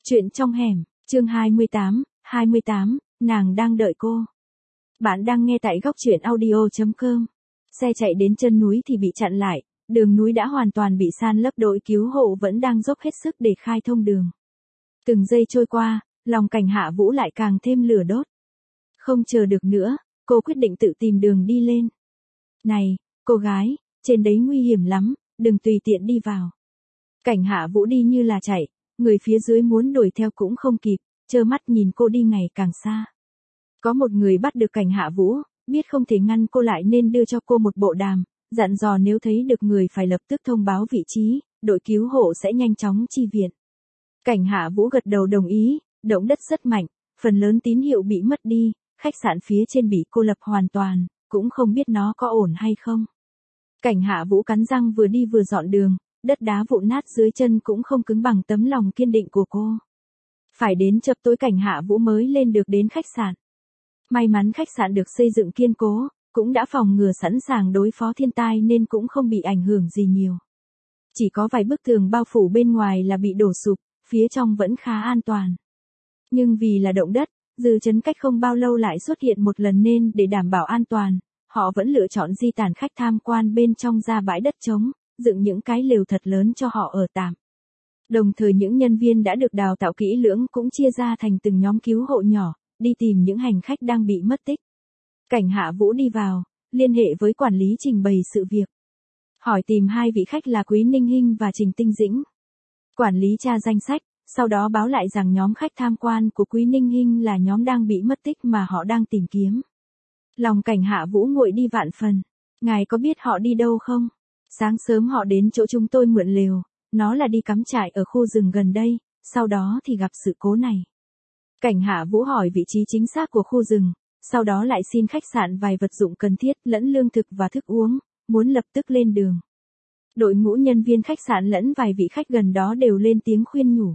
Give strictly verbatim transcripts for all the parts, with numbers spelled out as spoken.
Chuyện trong hẻm, chương hai mươi tám, hai mươi tám, nàng đang đợi cô. Bạn đang nghe tại góc truyện audio chấm com. Xe chạy đến chân núi thì bị chặn lại, đường núi đã hoàn toàn bị san lấp, đội cứu hộ vẫn đang dốc hết sức để khai thông đường. Từng giây trôi qua, lòng Cảnh Hạ Vũ lại càng thêm lửa đốt. Không chờ được nữa, cô quyết định tự tìm đường đi lên. Này, cô gái, trên đấy nguy hiểm lắm, đừng tùy tiện đi vào. Cảnh Hạ Vũ đi như là chạy, người phía dưới muốn đuổi theo cũng không kịp, trơ mắt nhìn cô đi ngày càng xa. Có một người bắt được Cảnh Hạ Vũ, biết không thể ngăn cô lại nên đưa cho cô một bộ đàm, dặn dò nếu thấy được người phải lập tức thông báo vị trí, đội cứu hộ sẽ nhanh chóng chi viện. Cảnh Hạ Vũ gật đầu đồng ý, động đất rất mạnh, phần lớn tín hiệu bị mất đi, khách sạn phía trên bị cô lập hoàn toàn, cũng không biết nó có ổn hay không. Cảnh Hạ Vũ cắn răng vừa đi vừa dọn đường, đất đá vụn nát dưới chân cũng không cứng bằng tấm lòng kiên định của cô. Phải đến chập tối Cảnh Hạ Vũ mới lên được đến khách sạn. May mắn khách sạn được xây dựng kiên cố, cũng đã phòng ngừa sẵn sàng đối phó thiên tai nên cũng không bị ảnh hưởng gì nhiều. Chỉ có vài bức tường bao phủ bên ngoài là bị đổ sụp, phía trong vẫn khá an toàn. Nhưng vì là động đất, dư chấn cách không bao lâu lại xuất hiện một lần nên để đảm bảo an toàn, họ vẫn lựa chọn di tản khách tham quan bên trong ra bãi đất trống, dựng những cái lều thật lớn cho họ ở tạm. Đồng thời những nhân viên đã được đào tạo kỹ lưỡng cũng chia ra thành từng nhóm cứu hộ nhỏ, đi tìm những hành khách đang bị mất tích. Cảnh Hạ Vũ đi vào, liên hệ với quản lý trình bày sự việc. Hỏi tìm hai vị khách là Quý Ninh Hinh và Trình Tinh Dĩnh. Quản lý tra danh sách, sau đó báo lại rằng nhóm khách tham quan của Quý Ninh Hinh là nhóm đang bị mất tích mà họ đang tìm kiếm. Lòng Cảnh Hạ Vũ nguội đi vạn phần. Ngài có biết họ đi đâu không? Sáng sớm họ đến chỗ chúng tôi mượn lều, nó là đi cắm trại ở khu rừng gần đây, sau đó thì gặp sự cố này. Cảnh Hạ Vũ hỏi vị trí chính xác của khu rừng, sau đó lại xin khách sạn vài vật dụng cần thiết lẫn lương thực và thức uống, muốn lập tức lên đường. Đội ngũ nhân viên khách sạn lẫn vài vị khách gần đó đều lên tiếng khuyên nhủ.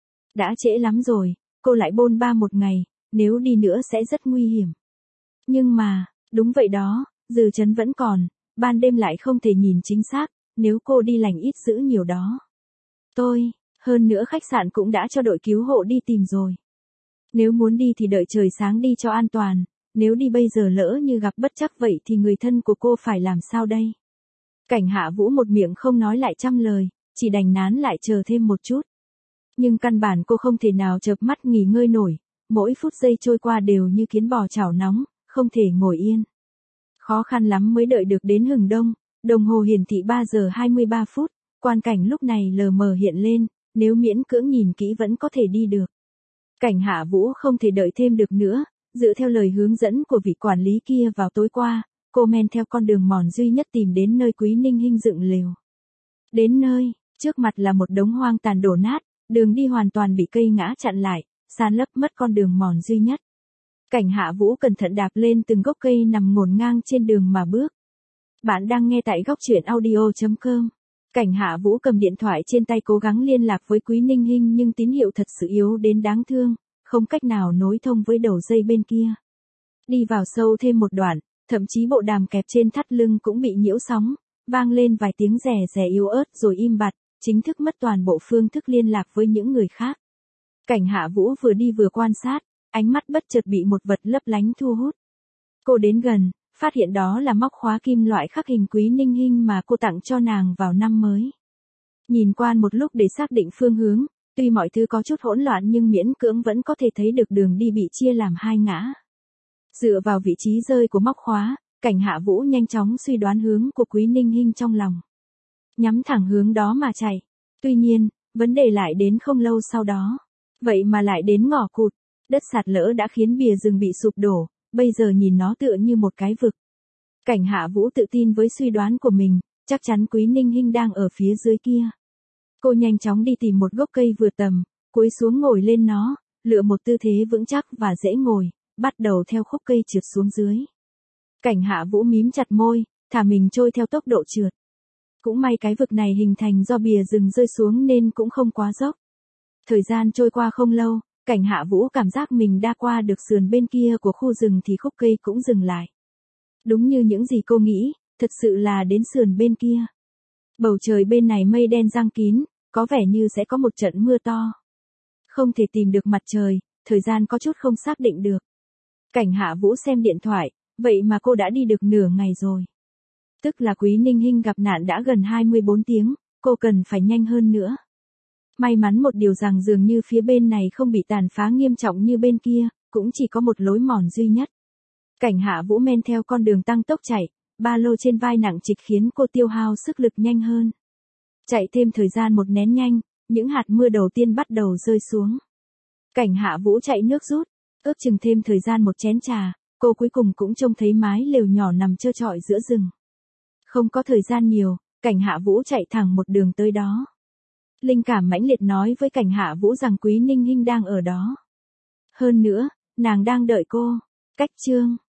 Đã trễ lắm rồi, cô lại bôn ba một ngày, nếu đi nữa sẽ rất nguy hiểm. Nhưng mà, đúng vậy đó, dư chấn vẫn còn, ban đêm lại không thể nhìn chính xác, nếu cô đi lành ít dữ nhiều đó. Tôi, hơn nữa khách sạn cũng đã cho đội cứu hộ đi tìm rồi. Nếu muốn đi thì đợi trời sáng đi cho an toàn, nếu đi bây giờ lỡ như gặp bất trắc vậy thì người thân của cô phải làm sao đây? Cảnh Hạ Vũ một miệng không nói lại trăm lời, chỉ đành nán lại chờ thêm một chút. Nhưng căn bản cô không thể nào chợp mắt nghỉ ngơi nổi, mỗi phút giây trôi qua đều như kiến bò chảo nóng, không thể ngồi yên. Khó khăn lắm mới đợi được đến hừng đông, đồng hồ hiển thị ba giờ hai mươi ba phút, quan cảnh lúc này lờ mờ hiện lên, nếu miễn cưỡng nhìn kỹ vẫn có thể đi được. Cảnh Hạ Vũ không thể đợi thêm được nữa, dựa theo lời hướng dẫn của vị quản lý kia vào tối qua, cô men theo con đường mòn duy nhất tìm đến nơi Quý Ninh Hinh dựng lều. Đến nơi, trước mặt là một đống hoang tàn đổ nát, đường đi hoàn toàn bị cây ngã chặn lại, san lấp mất con đường mòn duy nhất. Cảnh Hạ Vũ cẩn thận đạp lên từng gốc cây nằm ngổn ngang trên đường mà bước. Bạn đang nghe tại góc truyện audio chấm com. Cảnh Hạ Vũ cầm điện thoại trên tay cố gắng liên lạc với Quý Ninh Hinh nhưng tín hiệu thật sự yếu đến đáng thương, không cách nào nối thông với đầu dây bên kia. Đi vào sâu thêm một đoạn, thậm chí bộ đàm kẹp trên thắt lưng cũng bị nhiễu sóng, vang lên vài tiếng rè rè yếu ớt rồi im bặt, chính thức mất toàn bộ phương thức liên lạc với những người khác. Cảnh Hạ Vũ vừa đi vừa quan sát, ánh mắt bất chợt bị một vật lấp lánh thu hút. Cô đến gần, phát hiện đó là móc khóa kim loại khắc hình Quý Ninh Hinh mà cô tặng cho nàng vào năm mới. Nhìn qua một lúc để xác định phương hướng, tuy mọi thứ có chút hỗn loạn nhưng miễn cưỡng vẫn có thể thấy được đường đi bị chia làm hai ngã. Dựa vào vị trí rơi của móc khóa, Cảnh Hạ Vũ nhanh chóng suy đoán hướng của Quý Ninh Hinh trong lòng. Nhắm thẳng hướng đó mà chạy. Tuy nhiên, vấn đề lại đến không lâu sau đó. Vậy mà lại đến ngõ cụt, đất sạt lở đã khiến bìa rừng bị sụp đổ, bây giờ nhìn nó tựa như một cái vực. Cảnh Hạ Vũ tự tin với suy đoán của mình, chắc chắn Quý Ninh Hinh đang ở phía dưới kia. Cô nhanh chóng đi tìm một gốc cây vừa tầm, cúi xuống ngồi lên nó, lựa một tư thế vững chắc và dễ ngồi, bắt đầu theo khúc cây trượt xuống dưới. Cảnh Hạ Vũ mím chặt môi, thả mình trôi theo tốc độ trượt. Cũng may cái vực này hình thành do bìa rừng rơi xuống nên cũng không quá dốc. Thời gian trôi qua không lâu, Cảnh Hạ Vũ cảm giác mình đã qua được sườn bên kia của khu rừng thì khúc cây cũng dừng lại. Đúng như những gì cô nghĩ, thật sự là đến sườn bên kia. Bầu trời bên này mây đen giăng kín, có vẻ như sẽ có một trận mưa to. Không thể tìm được mặt trời, thời gian có chút không xác định được. Cảnh Hạ Vũ xem điện thoại, vậy mà cô đã đi được nửa ngày rồi. Tức là Quý Ninh Hinh gặp nạn đã gần hai mươi bốn tiếng, cô cần phải nhanh hơn nữa. May mắn một điều rằng dường như phía bên này không bị tàn phá nghiêm trọng như bên kia, cũng chỉ có một lối mòn duy nhất. Cảnh Hạ Vũ men theo con đường tăng tốc chạy, ba lô trên vai nặng trịch khiến cô tiêu hao sức lực nhanh hơn. Chạy thêm thời gian một nén nhanh, những hạt mưa đầu tiên bắt đầu rơi xuống. Cảnh Hạ Vũ chạy nước rút, ước chừng thêm thời gian một chén trà, cô cuối cùng cũng trông thấy mái lều nhỏ nằm trơ trọi giữa rừng. Không có thời gian nhiều, Cảnh Hạ Vũ chạy thẳng một đường tới đó. Linh cảm mãnh liệt nói với Cảnh Hạ Vũ rằng Quý Ninh Hinh đang ở đó. Hơn nữa, nàng đang đợi cô. Cách chương